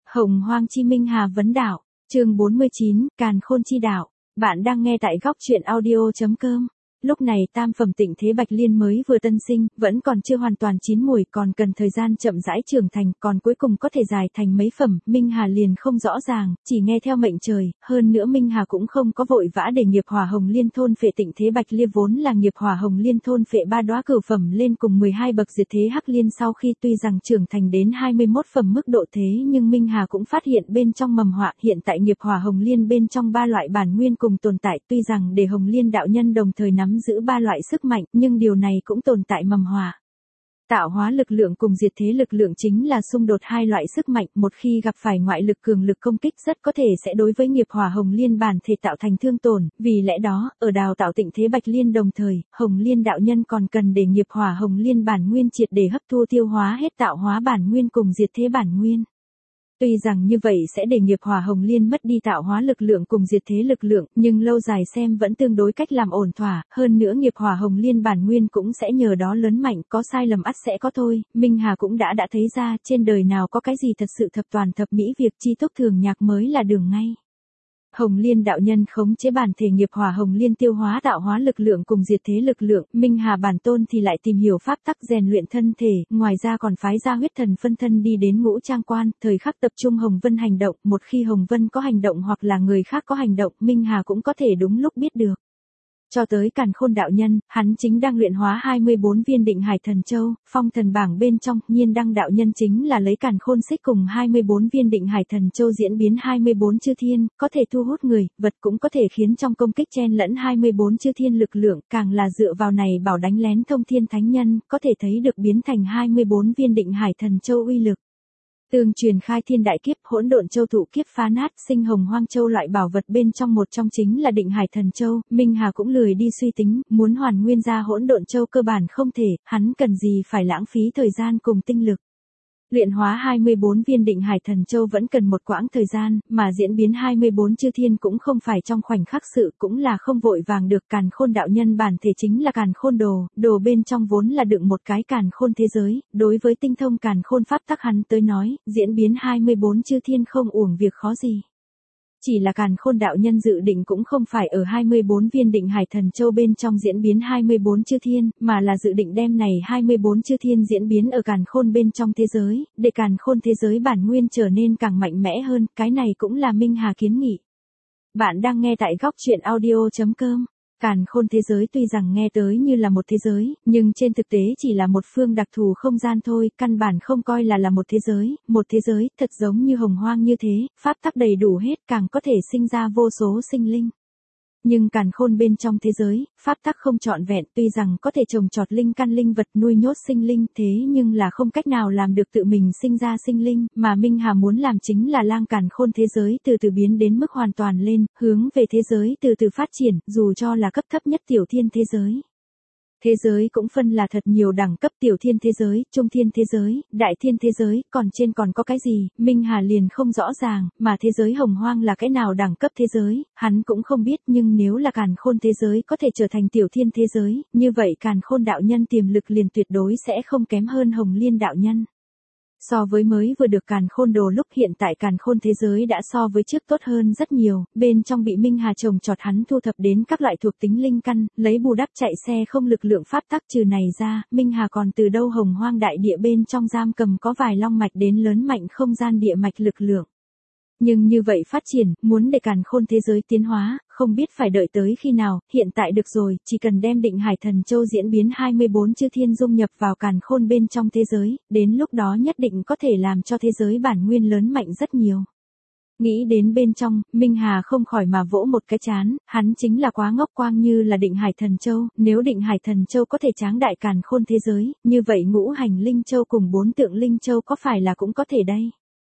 Hồng Hoang Chi Minh Hà vấn đạo, chương 49, Càn Khôn Chi Đạo. Bạn đang nghe tại góc truyện audio.com. Lúc này tam phẩm tịnh thế Bạch Liên mới vừa tân sinh, vẫn còn chưa hoàn toàn chín mùi, còn cần thời gian chậm rãi trưởng thành, còn cuối cùng có thể dài thành mấy phẩm, Minh Hà liền không rõ ràng, chỉ nghe theo mệnh trời, hơn nữa Minh Hà cũng không có vội vã để nghiệp hỏa hồng liên thôn phệ tịnh thế Bạch Liên vốn là nghiệp hỏa hồng liên thôn phệ 3 đóa cửu phẩm lên cùng 12 bậc diệt thế hắc liên sau khi tuy rằng trưởng thành đến 21 phẩm mức độ thế nhưng Minh Hà cũng phát hiện bên trong mầm họa hiện tại nghiệp hỏa hồng liên bên trong 3 loại bản nguyên cùng tồn tại tuy rằng để hồng liên đạo nhân đồng thời nắm giữ 3 loại sức mạnh, nhưng điều này cũng tồn tại mầm họa. Tạo hóa lực lượng cùng diệt thế lực lượng chính là xung đột hai loại sức mạnh, một khi gặp phải ngoại lực cường lực công kích rất có thể sẽ đối với nghiệp hỏa hồng liên bản thể tạo thành thương tổn, vì lẽ đó, ở đào tạo tịnh thế Bạch Liên đồng thời, hồng liên đạo nhân còn cần để nghiệp hỏa hồng liên bản nguyên triệt để hấp thu tiêu hóa hết tạo hóa bản nguyên cùng diệt thế bản nguyên. Tuy rằng như vậy sẽ để nghiệp hỏa hồng liên mất đi tạo hóa lực lượng cùng diệt thế lực lượng, nhưng lâu dài xem vẫn tương đối cách làm ổn thỏa, hơn nữa nghiệp hỏa hồng liên bản nguyên cũng sẽ nhờ đó lớn mạnh, có sai lầm ắt sẽ có thôi, Minh Hà cũng đã thấy ra, trên đời nào có cái gì thật sự thập toàn thập mỹ việc chi túc thường nhạc mới là đường ngay. Hồng Liên đạo nhân khống chế bản thể nghiệp hỏa hồng liên tiêu hóa tạo hóa lực lượng cùng diệt thế lực lượng, Minh Hà bản tôn thì lại tìm hiểu pháp tắc rèn luyện thân thể, ngoài ra còn phái ra huyết thần phân thân đi đến ngũ trang quan, thời khắc tập trung Hồng Vân hành động, một khi Hồng Vân có hành động hoặc là người khác có hành động, Minh Hà cũng có thể đúng lúc biết được. Cho tới Càn Khôn đạo nhân, hắn chính đang luyện hóa 24 viên định hải thần châu, phong thần bảng bên trong, Nhiên Đăng đạo nhân chính là lấy Càn Khôn xích cùng 24 viên định hải thần châu diễn biến 24 chư thiên, có thể thu hút người, vật cũng có thể khiến trong công kích chen lẫn 24 chư thiên lực lượng, càng là dựa vào này bảo đánh lén thông thiên thánh nhân, có thể thấy được biến thành 24 viên định hải thần châu uy lực. Tương truyền khai thiên đại kiếp, hỗn độn châu thụ kiếp phá nát, sinh hồng hoang châu loại bảo vật bên trong một trong chính là định hải thần châu, Minh Hà cũng lười đi suy tính, muốn hoàn nguyên ra hỗn độn châu cơ bản không thể, hắn cần gì phải lãng phí thời gian cùng tinh lực. Luyện hóa 24 viên định hải thần châu vẫn cần một quãng thời gian, mà diễn biến 24 chư thiên cũng không phải trong khoảnh khắc sự, cũng là không vội vàng được. Càn Khôn đạo nhân bản thể chính là Càn Khôn đồ, đồ bên trong vốn là đựng một cái Càn Khôn thế giới, đối với tinh thông Càn Khôn pháp tắc hắn tới nói, diễn biến 24 chư thiên không uổng việc khó gì. Chỉ là Càn Khôn đạo nhân dự định cũng không phải ở 24 viên định hải thần châu bên trong diễn biến 24 chư thiên, mà là dự định đem này 24 chư thiên diễn biến ở Càn Khôn bên trong thế giới, để Càn Khôn thế giới bản nguyên trở nên càng mạnh mẽ hơn, cái này cũng là Minh Hà kiến nghị. Bạn đang nghe tại góc truyện audio.com. Càn Khôn thế giới tuy rằng nghe tới như là một thế giới, nhưng trên thực tế chỉ là một phương đặc thù không gian thôi, căn bản không coi là một thế giới, thật giống như hồng hoang như thế, pháp tắc đầy đủ hết càng có thể sinh ra vô số sinh linh. Nhưng Càn Khôn bên trong thế giới, pháp tắc không trọn vẹn, tuy rằng có thể trồng trọt linh căn linh vật nuôi nhốt sinh linh, thế nhưng là không cách nào làm được tự mình sinh ra sinh linh, mà Minh Hà muốn làm chính là lang Càn Khôn thế giới từ từ biến đến mức hoàn toàn lên, hướng về thế giới từ từ phát triển, dù cho là cấp thấp nhất tiểu thiên thế giới. Thế giới cũng phân là thật nhiều đẳng cấp, tiểu thiên thế giới, trung thiên thế giới, đại thiên thế giới, còn trên còn có cái gì, Minh Hà liền không rõ ràng, mà thế giới hồng hoang là cái nào đẳng cấp thế giới, hắn cũng không biết, nhưng nếu là Càn Khôn thế giới có thể trở thành tiểu thiên thế giới, như vậy Càn Khôn đạo nhân tiềm lực liền tuyệt đối sẽ không kém hơn Hồng Liên đạo nhân. So với mới vừa được Càn Khôn đồ lúc hiện tại Càn Khôn thế giới đã so với trước tốt hơn rất nhiều, bên trong bị Minh Hà trồng trọt hắn thu thập đến các loại thuộc tính linh căn, lấy bù đắp chạy xe không lực lượng pháp tắc trừ này ra, Minh Hà còn từ đâu hồng hoang đại địa bên trong giam cầm có vài long mạch đến lớn mạnh không gian địa mạch lực lượng. Nhưng như vậy phát triển, muốn để Càn Khôn thế giới tiến hóa, không biết phải đợi tới khi nào, hiện tại được rồi, chỉ cần đem định hải thần châu diễn biến 24 chư thiên dung nhập vào Càn Khôn bên trong thế giới, đến lúc đó nhất định có thể làm cho thế giới bản nguyên lớn mạnh rất nhiều. Nghĩ đến bên trong, Minh Hà không khỏi mà vỗ một cái chán, hắn chính là quá ngốc quang như là định hải thần châu, nếu định hải thần châu có thể tráng đại Càn Khôn thế giới, như vậy ngũ hành linh châu cùng 4 tượng linh châu có phải là cũng có thể đây.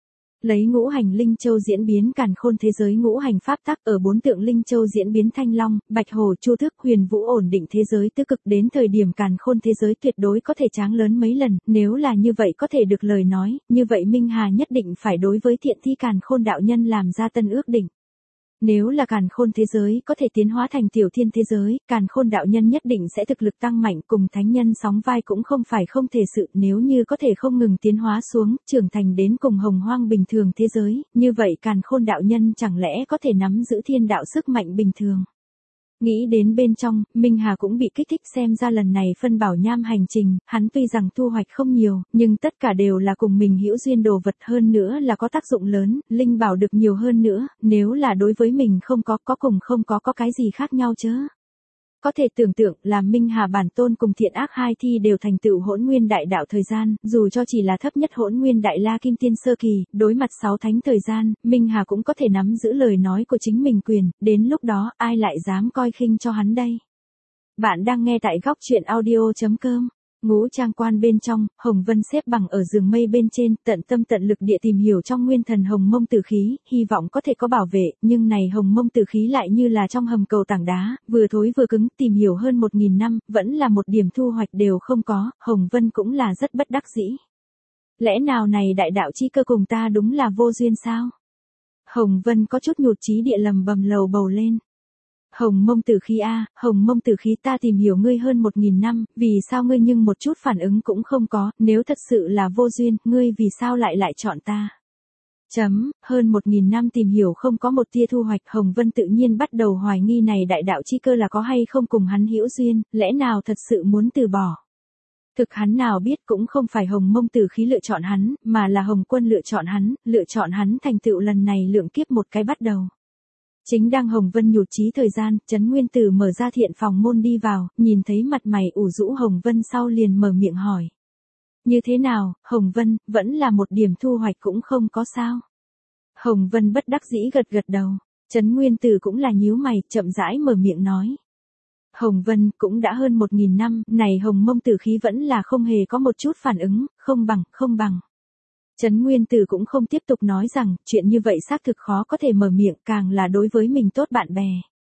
Lấy ngũ hành linh châu diễn biến Càn Khôn thế giới ngũ hành pháp tắc ở 4 tượng linh châu diễn biến thanh long, bạch hổ chu thức huyền vũ ổn định thế giới tứ cực đến thời điểm Càn Khôn thế giới tuyệt đối có thể tráng lớn mấy lần, nếu là như vậy có thể được lời nói, như vậy Minh Hà nhất định phải đối với thiện thi Càn Khôn đạo nhân làm ra tân ước định. Nếu là càn khôn thế giới có thể tiến hóa thành tiểu thiên thế giới, càn khôn đạo nhân nhất định sẽ thực lực tăng mạnh, cùng thánh nhân sóng vai cũng không phải không thể sự. Nếu như có thể không ngừng tiến hóa xuống, trưởng thành đến cùng hồng hoang bình thường thế giới, như vậy càn khôn đạo nhân chẳng lẽ có thể nắm giữ thiên đạo sức mạnh bình thường. Nghĩ đến bên trong, Minh Hà cũng bị kích thích, xem ra lần này phân bảo nham hành trình, hắn tuy rằng thu hoạch không nhiều, nhưng tất cả đều là cùng mình hữu duyên đồ vật, hơn nữa là có tác dụng lớn, linh bảo được nhiều hơn nữa, nếu là đối với mình không có cùng không có cái gì khác nhau chứ. Có thể tưởng tượng là Minh Hà bản tôn cùng thiện ác hai thi đều thành tựu hỗn nguyên đại đạo thời gian, dù cho chỉ là thấp nhất hỗn nguyên đại la kim tiên sơ kỳ, đối mặt 6 thánh thời gian, Minh Hà cũng có thể nắm giữ lời nói của chính mình quyền, đến lúc đó ai lại dám coi khinh cho hắn đây. Bạn đang nghe tại góc truyện audio.com. Ngũ trang quan bên trong, Hồng Vân xếp bằng ở giường mây bên trên, tận tâm tận lực địa tìm hiểu trong nguyên thần hồng mông tử khí, hy vọng có thể có bảo vệ, nhưng này hồng mông tử khí lại như là trong hầm cầu tảng đá, vừa thối vừa cứng, tìm hiểu hơn 1000 năm, vẫn là một điểm thu hoạch đều không có, Hồng Vân cũng là rất bất đắc dĩ. Lẽ nào này đại đạo chi cơ cùng ta đúng là vô duyên sao? Hồng Vân có chút nhụt chí địa lầm bầm lầu bầu lên. Hồng mông tử khí a, hồng mông tử khí, ta tìm hiểu ngươi hơn 1000 năm, vì sao ngươi nhưng một chút phản ứng cũng không có, nếu thật sự là vô duyên, ngươi vì sao lại chọn ta? Hơn 1000 năm tìm hiểu không có một tia thu hoạch, Hồng Vân tự nhiên bắt đầu hoài nghi này đại đạo chi cơ là có hay không cùng hắn hữu duyên, lẽ nào thật sự muốn từ bỏ? Thực hắn nào biết cũng không phải hồng mông tử khí lựa chọn hắn, mà là Hồng Quân lựa chọn hắn thành tựu lần này lượng kiếp một cái bắt đầu. Chính đang Hồng Vân nhụt chí thời gian, Trấn Nguyên Tử mở ra thiện phòng môn đi vào, nhìn thấy mặt mày ủ rũ Hồng Vân sau liền mở miệng hỏi. Như thế nào, Hồng Vân, vẫn là một điểm thu hoạch cũng không có sao? Hồng Vân bất đắc dĩ gật đầu, Trấn Nguyên Tử cũng là nhíu mày, chậm rãi mở miệng nói. Hồng Vân, cũng đã hơn 1000 năm, này hồng mông tử khí vẫn là không hề có một chút phản ứng, không bằng. Trấn Nguyên Tử cũng không tiếp tục nói rằng, chuyện như vậy xác thực khó có thể mở miệng, càng là đối với mình tốt bạn bè.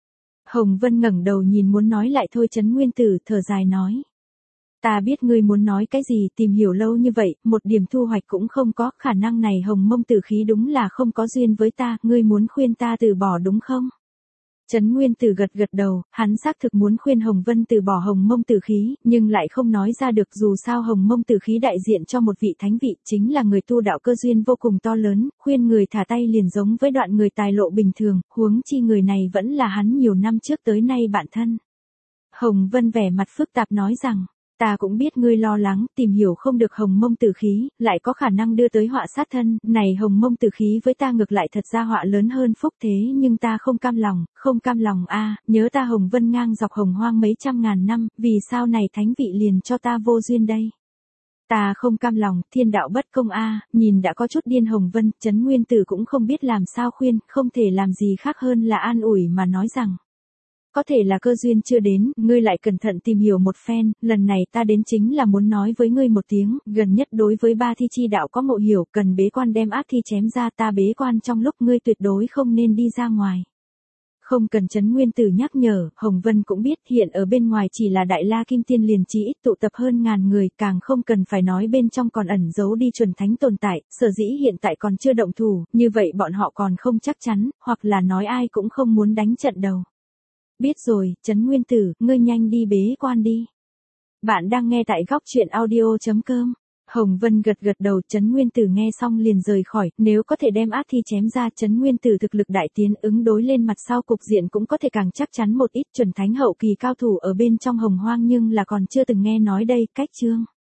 Hồng Vân ngẩng đầu nhìn muốn nói lại thôi, Trấn Nguyên Tử thở dài nói. Ta biết ngươi muốn nói cái gì, tìm hiểu lâu như vậy, một điểm thu hoạch cũng không có, khả năng này hồng mông tử khí đúng là không có duyên với ta, ngươi muốn khuyên ta từ bỏ đúng không? Trấn Nguyên Tử gật đầu, hắn xác thực muốn khuyên Hồng Vân từ bỏ hồng mông tử khí, nhưng lại không nói ra được, dù sao hồng mông tử khí đại diện cho một vị thánh vị, chính là người tu đạo cơ duyên vô cùng to lớn, khuyên người thả tay liền giống với đoạn người tài lộ bình thường, huống chi người này vẫn là hắn nhiều năm trước tới nay bạn thân. Hồng Vân vẻ mặt phức tạp nói rằng, ta cũng biết ngươi lo lắng, tìm hiểu không được hồng mông tử khí, lại có khả năng đưa tới họa sát thân, này hồng mông tử khí với ta ngược lại thật ra họa lớn hơn phúc, thế nhưng ta không cam lòng a, nhớ ta Hồng Vân ngang dọc hồng hoang mấy trăm ngàn năm, vì sao này thánh vị liền cho ta vô duyên đây? Ta không cam lòng, thiên đạo bất công a, nhìn đã có chút điên Hồng Vân, Trấn Nguyên Tử cũng không biết làm sao khuyên, không thể làm gì khác hơn là an ủi mà nói rằng. Có thể là cơ duyên chưa đến, ngươi lại cẩn thận tìm hiểu một phen, lần này ta đến chính là muốn nói với ngươi một tiếng, gần nhất đối với ba thi chi đạo có ngộ hiểu, cần bế quan đem ác thi chém ra, ta bế quan trong lúc ngươi tuyệt đối không nên đi ra ngoài. Không cần Trấn Nguyên Tử nhắc nhở, Hồng Vân cũng biết hiện ở bên ngoài chỉ là Đại La Kim Tiên liền chỉ ít tụ tập hơn ngàn người, càng không cần phải nói bên trong còn ẩn giấu đi chuẩn thánh tồn tại, sở dĩ hiện tại còn chưa động thủ, như vậy bọn họ còn không chắc chắn, hoặc là nói ai cũng không muốn đánh trận đầu. Biết rồi, Trấn Nguyên Tử, ngươi nhanh đi bế quan đi. Bạn đang nghe tại góc truyện audio.com. Hồng Vân gật đầu, Trấn Nguyên Tử nghe xong liền rời khỏi, nếu có thể đem ác thi chém ra, Trấn Nguyên Tử thực lực đại tiến, ứng đối lên mặt sau cục diện cũng có thể càng chắc chắn một ít, chuẩn thánh hậu kỳ cao thủ ở bên trong hồng hoang nhưng là còn chưa từng nghe nói đây, cách chương.